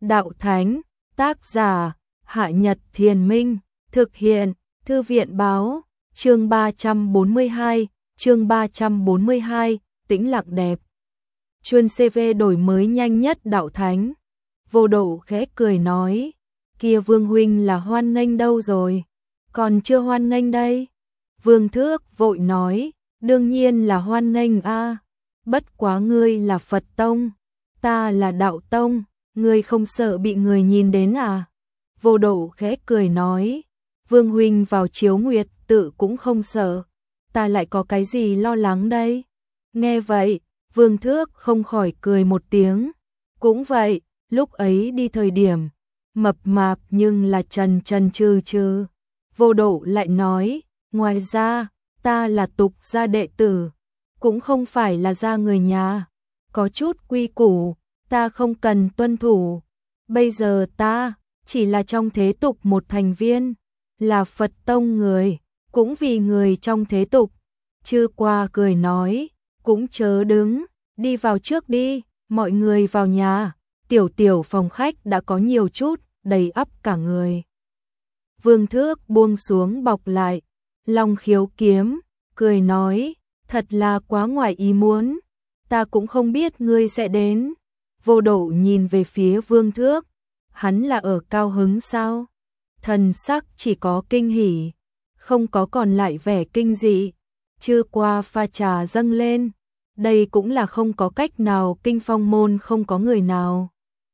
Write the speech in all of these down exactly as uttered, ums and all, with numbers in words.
đạo thánh, tác giả, Hạ Nhật Thiền Minh, thực hiện, Thư viện báo, chương ba trăm bốn mươi hai, chương ba trăm bốn mươi hai, tĩnh lặng đẹp. Chuyên xê vê đổi mới nhanh nhất đạo thánh. Vô Độ khẽ cười nói, kia Vương huynh là hoan nghênh đâu rồi? Còn chưa hoan nghênh đây. Vương Thước vội nói, đương nhiên là hoan nghênh a. Bất quá ngươi là Phật tông, ta là đạo tông, ngươi không sợ bị người nhìn đến à? Vô Độ khẽ cười nói, Vương huynh vào chiếu nguyệt tự cũng không sợ, ta lại có cái gì lo lắng đây? Nghe vậy, Vương Thước không khỏi cười một tiếng. Cũng vậy, lúc ấy đi thời điểm mập mạp nhưng là trần trần trừ trừ. Vô Độ lại nói, ngoài ra, ta là tục gia đệ tử, cũng không phải là gia người nhà, có chút quy củ, ta không cần tuân thủ. Bây giờ ta chỉ là trong thế tục một thành viên, là Phật tông người, cũng vì người trong thế tục. Chư qua cười nói, cũng chớ đứng, đi vào trước đi, mọi người vào nhà. Tiểu tiểu phòng khách đã có nhiều chút, đầy ắp cả người. Vương Thước buông xuống bọc lại, Long Khiếu kiếm, cười nói, thật là quá ngoài ý muốn, ta cũng không biết ngươi sẽ đến. Vô Độ nhìn về phía Vương Thước, hắn là ở cao hứng sao? Thần sắc chỉ có kinh hỉ, không có còn lại vẻ kinh dị. Chưa qua pha trà dâng lên, đây cũng là không có cách nào, Kinh Phong môn không có người nào.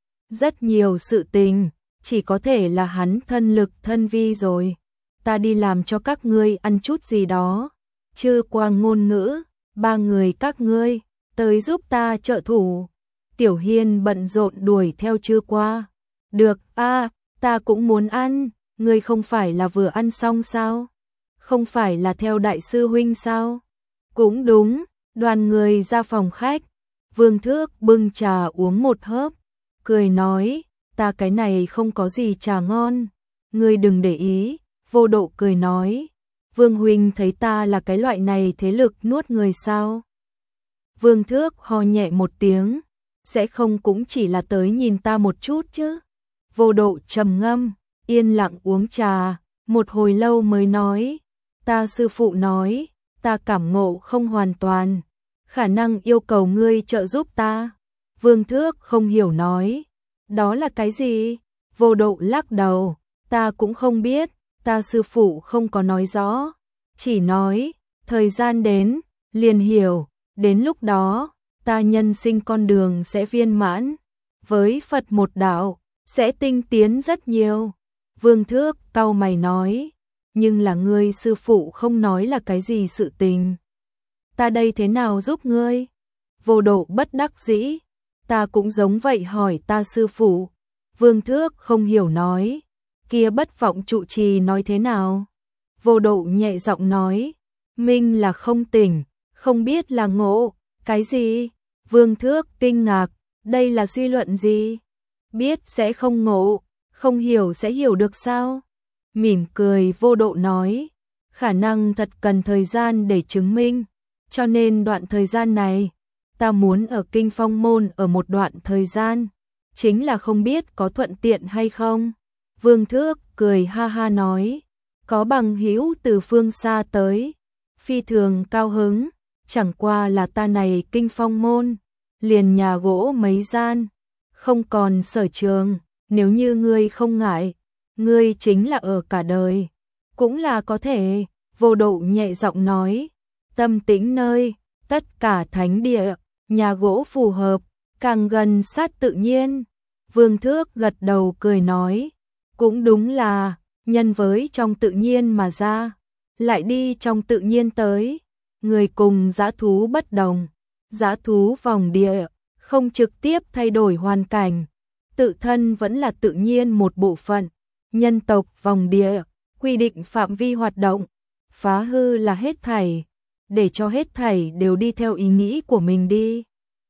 Rất nhiều sự tình, chỉ có thể là hắn thân lực thân vi rồi. Ta đi làm cho các ngươi ăn chút gì đó. Chư qua ngôn ngữ, ba người các ngươi, tới giúp ta trợ thủ. Tiểu Hiên bận rộn đuổi theo Chư qua. Được, a, ta cũng muốn ăn, ngươi không phải là vừa ăn xong sao? Không phải là theo đại sư huynh sao? Cũng đúng, đoàn người ra phòng khách. Vương Thước bưng trà uống một hớp, cười nói, ta cái này không có gì trà ngon, ngươi đừng để ý. Vô Độ cười nói, Vương huynh thấy ta là cái loại này thế lực nuốt người sao? Vương Thước ho nhẹ một tiếng, sẽ không cũng chỉ là tới nhìn ta một chút chứ? Vô Độ trầm ngâm, yên lặng uống trà, một hồi lâu mới nói, ta sư phụ nói, ta cảm ngộ không hoàn toàn, khả năng yêu cầu ngươi trợ giúp ta. Vương Thước không hiểu nói, đó là cái gì? Vô Độ lắc đầu, ta cũng không biết, ta sư phụ không có nói rõ, chỉ nói, thời gian đến, liền hiểu, đến lúc đó, ta nhân sinh con đường sẽ viên mãn, với Phật một đạo, sẽ tinh tiến rất nhiều. Vương Thước cau mày nói, nhưng là ngươi sư phụ không nói là cái gì sự tình. Ta đây thế nào giúp ngươi? Vô Độ bất đắc dĩ, ta cũng giống vậy hỏi ta sư phụ. Vương Thước không hiểu nói, kia Bất Vọng trụ trì nói thế nào? Vô Độ nhẹ giọng nói, minh là không tỉnh, không biết là ngộ. Cái gì? Vương Thước kinh ngạc, đây là suy luận gì? Biết sẽ không ngộ, không hiểu sẽ hiểu được sao? Mỉm cười Vô Độ nói, khả năng thật cần thời gian để chứng minh, cho nên đoạn thời gian này, ta muốn ở Kinh Phong môn ở một đoạn thời gian, chính là không biết có thuận tiện hay không. Vương Thước cười ha ha nói, có bằng hữu từ phương xa tới, phi thường cao hứng, chẳng qua là ta này Kinh Phong môn, liền nhà gỗ mấy gian, không còn sở trường, nếu như ngươi không ngại, ngươi chính là ở cả đời, cũng là có thể. Vô Độ nhẹ giọng nói, tâm tĩnh nơi, tất cả thánh địa, nhà gỗ phù hợp, càng gần sát tự nhiên. Vương Thước gật đầu cười nói, cũng đúng là, nhân với trong tự nhiên mà ra, lại đi trong tự nhiên tới. Người cùng dã thú bất đồng, dã thú vòng địa, không trực tiếp thay đổi hoàn cảnh, tự thân vẫn là tự nhiên một bộ phận. Nhân tộc vòng địa, quy định phạm vi hoạt động, phá hư là hết thảy, để cho hết thảy đều đi theo ý nghĩ của mình đi.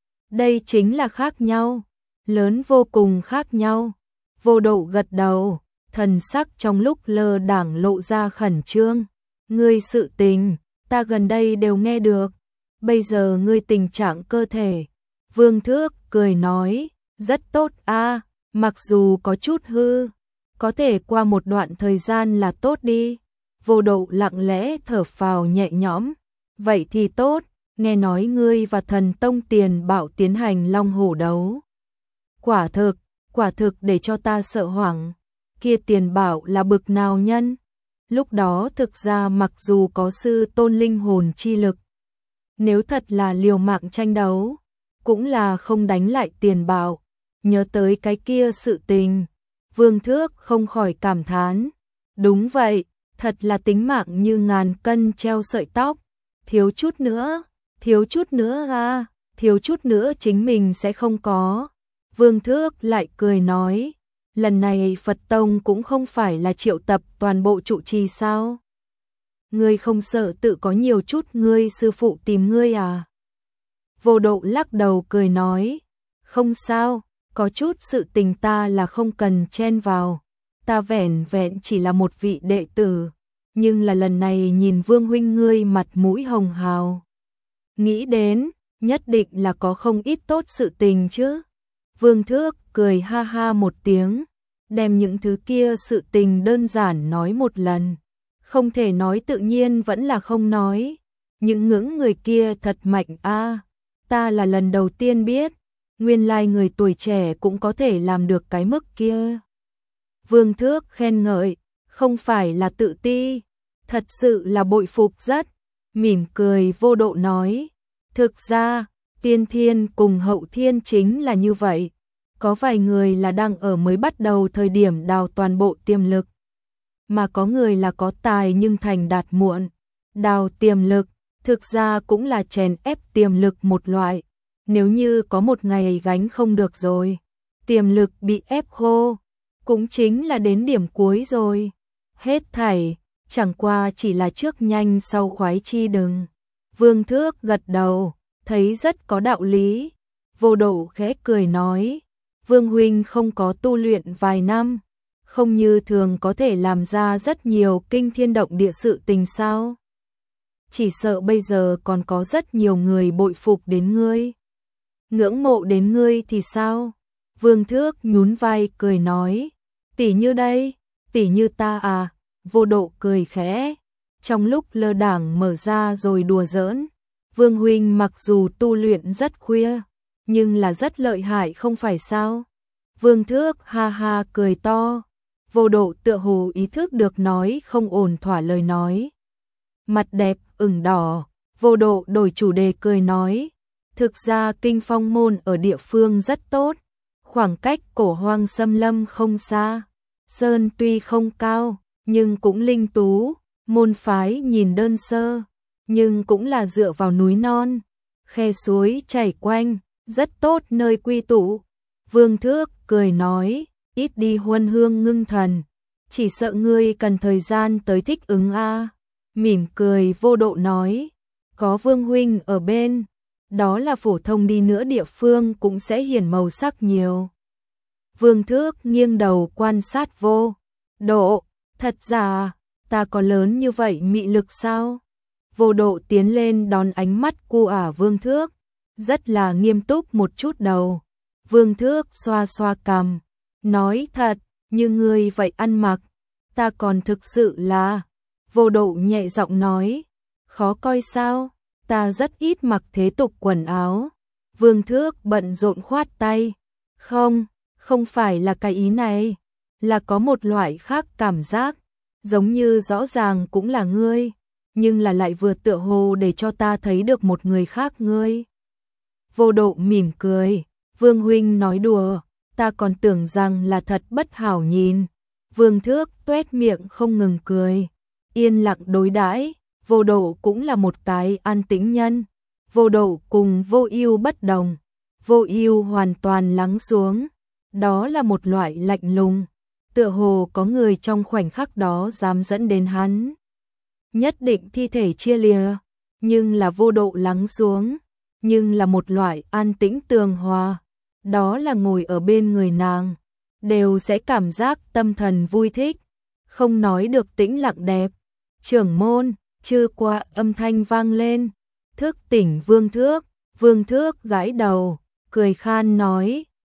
Đây chính là khác nhau, lớn vô cùng khác nhau. Vô Độ gật đầu, thần sắc trong lúc lơ đãng lộ ra khẩn trương. Ngươi sự tình, ta gần đây đều nghe được, bây giờ ngươi tình trạng cơ thể. Vương Thước cười nói, rất tốt a, Mặc dù có chút hư, có thể qua một đoạn thời gian là tốt đi. Vô Độ lặng lẽ thở phào nhẹ nhõm. Vậy thì tốt, nghe nói ngươi và Thần Tông Tiền Bảo tiến hành long hổ đấu. Quả thực, quả thực để cho ta sợ hoảng. Kia Tiền Bảo là bực nào nhân? Lúc đó thực ra mặc dù có sư tôn linh hồn chi lực, nếu thật là liều mạng tranh đấu, cũng là không đánh lại Tiền Bảo. Nhớ tới cái kia sự tình, Vương Thước không khỏi cảm thán. Đúng vậy, thật là tính mạng như ngàn cân treo sợi tóc. Thiếu chút nữa, thiếu chút nữa à, thiếu chút nữa chính mình sẽ không có. Vương Thước lại cười nói, lần này Phật Tông cũng không phải là triệu tập toàn bộ trụ trì sao? Ngươi không sợ tự có nhiều chút ngươi sư phụ tìm ngươi à? Vô Độ lắc đầu cười nói, không sao, có chút sự tình ta là không cần chen vào. Ta vẻn vẹn chỉ là một vị đệ tử, nhưng là lần này nhìn Vương huynh ngươi mặt mũi hồng hào. Nghĩ đến, nhất định là có không ít tốt sự tình chứ. Vương Thước cười ha ha một tiếng, đem những thứ kia sự tình đơn giản nói một lần. Không thể nói tự nhiên vẫn là không nói. Những ngưỡng người kia thật mạnh a, ta là lần đầu tiên biết, nguyên lai người tuổi trẻ cũng có thể làm được cái mức kia. Vương Thước khen ngợi, không phải là tự ti, thật sự là bội phục rất. Mỉm cười Vô Độ nói, thực ra, tiên thiên cùng hậu thiên chính là như vậy. Có vài người là đang ở mới bắt đầu thời điểm đào toàn bộ tiềm lực, mà có người là có tài nhưng thành đạt muộn. Đào tiềm lực, thực ra cũng là chèn ép tiềm lực một loại. Nếu như có một ngày gánh không được rồi, tiềm lực bị ép khô, cũng chính là đến điểm cuối rồi. Hết thảy, chẳng qua chỉ là trước nhanh sau khoái chi đừng. Vương Thước gật đầu, thấy rất có đạo lý. Vô Độ khẽ cười nói, Vương huynh không có tu luyện vài năm, không như thường có thể làm ra rất nhiều kinh thiên động địa sự tình sao? Chỉ sợ bây giờ còn có rất nhiều người bội phục đến ngươi, ngưỡng mộ đến ngươi thì sao? Vương Thước nhún vai cười nói, tỷ như đây, tỷ như ta à? Vô Độ cười khẽ, trong lúc lơ đảng mở ra rồi đùa giỡn, Vương huynh mặc dù tu luyện rất khuya, nhưng là rất lợi hại không phải sao? Vương Thước ha ha cười to. Vô Độ tựa hồ ý thức được nói không ổn thỏa lời nói. Mặt đẹp ửng đỏ, Vô Độ đổi chủ đề cười nói, thực ra Kinh Phong môn ở địa phương rất tốt, khoảng cách Cổ Hoang xâm lâm không xa, sơn tuy không cao, nhưng cũng linh tú, môn phái nhìn đơn sơ, nhưng cũng là dựa vào núi non, khe suối chảy quanh, rất tốt nơi quy tụ. Vương Thước cười nói, ít đi huân hương ngưng thần, chỉ sợ ngươi cần thời gian tới thích ứng a. Mỉm cười Vô Độ nói, có Vương huynh ở bên, đó là phổ thông đi nữa địa phương cũng sẽ hiển màu sắc nhiều. Vương Thước nghiêng đầu quan sát Vô Độ, thật ra, ta có lớn như vậy mị lực sao? Vô Độ tiến lên đón ánh mắt cu ả Vương Thước, rất là nghiêm túc một chút đầu. Vương Thước xoa xoa cằm, nói thật, như ngươi vậy ăn mặc, ta còn thực sự là... Vô Độ nhẹ giọng nói, khó coi sao, ta rất ít mặc thế tục quần áo. Vương Thước bận rộn khoát tay, không, không phải là cái ý này, là có một loại khác cảm giác, giống như rõ ràng cũng là ngươi, nhưng là lại vừa tựa hồ để cho ta thấy được một người khác ngươi. Vô Độ mỉm cười, Vương huynh nói đùa, ta còn tưởng rằng là thật bất hảo nhìn. Vương Thước tuét miệng không ngừng cười, yên lặng đối đãi. Vô Độ cũng là một cái an tĩnh nhân. Vô Độ cùng Vô Ưu bất đồng, Vô Ưu hoàn toàn lắng xuống, đó là một loại lạnh lùng, tựa hồ có người trong khoảnh khắc đó dám dẫn đến hắn nhất định thi thể chia lìa, nhưng là Vô Độ lắng xuống, nhưng là một loại an tĩnh tường hòa, đó là ngồi ở bên người nàng đều sẽ cảm giác tâm thần vui thích, không nói được tĩnh lặng đẹp. Trưởng môn, chư qua âm thanh vang lên, thức tỉnh Vương Thước. Vương Thước gãi đầu, cười khan nói,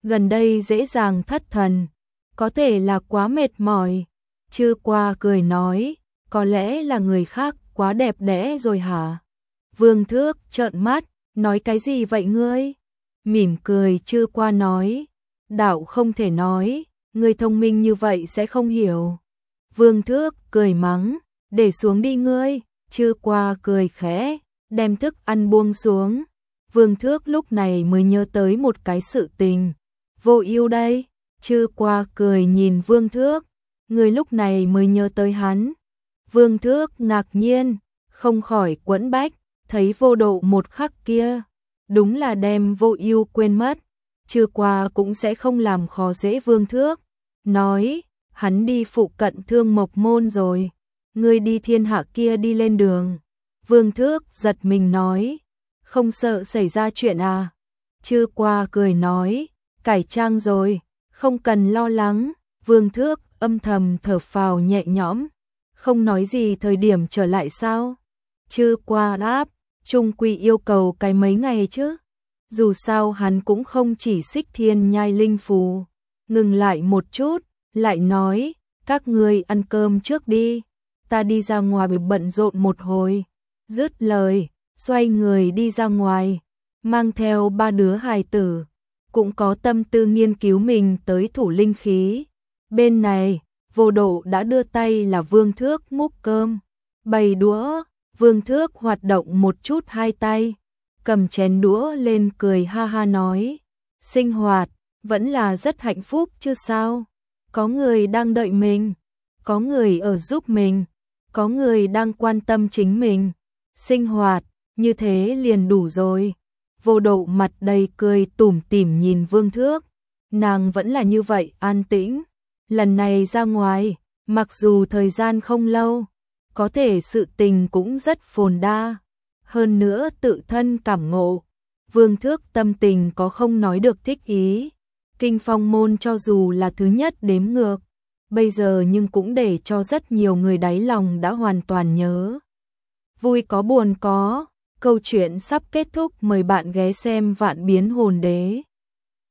gần đây dễ dàng thất thần, có thể là quá mệt mỏi. Chư Qua cười nói, có lẽ là người khác quá đẹp đẽ rồi hả? Vương Thước trợn mắt, nói cái gì vậy ngươi? Mỉm cười Chư Qua nói, đạo không thể nói, ngươi thông minh như vậy sẽ không hiểu. Vương Thước cười mắng, để xuống đi ngươi. Chư Qua cười khẽ, đem thức ăn buông xuống. Vương Thước lúc này mới nhớ tới một cái sự tình. Vô Ưu đây. Chư Qua cười nhìn Vương Thước, người lúc này mới nhớ tới hắn. Vương Thước ngạc nhiên, không khỏi quẫn bách, thấy Vô Độ một khắc kia, đúng là đem Vô Ưu quên mất. Chư Qua cũng sẽ không làm khó dễ Vương Thước, nói, hắn đi phụ cận Thương Mộc môn rồi, ngươi đi thiên hạ kia đi lên đường. Vương Thước giật mình nói, không sợ xảy ra chuyện à? Chư Qua cười nói, cải trang rồi, không cần lo lắng. Vương Thước âm thầm thở phào nhẹ nhõm, không nói gì. Thời điểm trở lại sao? Chư Qua đáp, chung quy yêu cầu cái mấy ngày chứ. Dù sao hắn cũng không chỉ xích thiên nhai linh phù. Ngừng lại một chút, lại nói, các ngươi ăn cơm trước đi, ta đi ra ngoài bị bận rộn một hồi. Dứt lời, xoay người đi ra ngoài, mang theo ba đứa hài tử, cũng có tâm tư nghiên cứu mình tới thủ linh khí. Bên này, Vô Độ đã đưa tay là Vương Thước múc cơm, bày đũa. Vương Thước hoạt động một chút hai tay, cầm chén đũa lên cười ha ha nói, sinh hoạt vẫn là rất hạnh phúc chứ sao? Có người đang đợi mình, có người ở giúp mình, có người đang quan tâm chính mình. Sinh hoạt như thế liền đủ rồi. Vô Độ mặt đầy cười tủm tỉm nhìn Vương Thước, nàng vẫn là như vậy an tĩnh. Lần này ra ngoài, mặc dù thời gian không lâu, có thể sự tình cũng rất phồn đa, hơn nữa tự thân cảm ngộ. Vương Thước tâm tình có không nói được thích ý. Kinh Phong môn cho dù là thứ nhất đếm ngược, bây giờ nhưng cũng để cho rất nhiều người đáy lòng đã hoàn toàn nhớ. Vui có buồn có, câu chuyện sắp kết thúc, mời bạn ghé xem Vạn Biến Hồn Đế.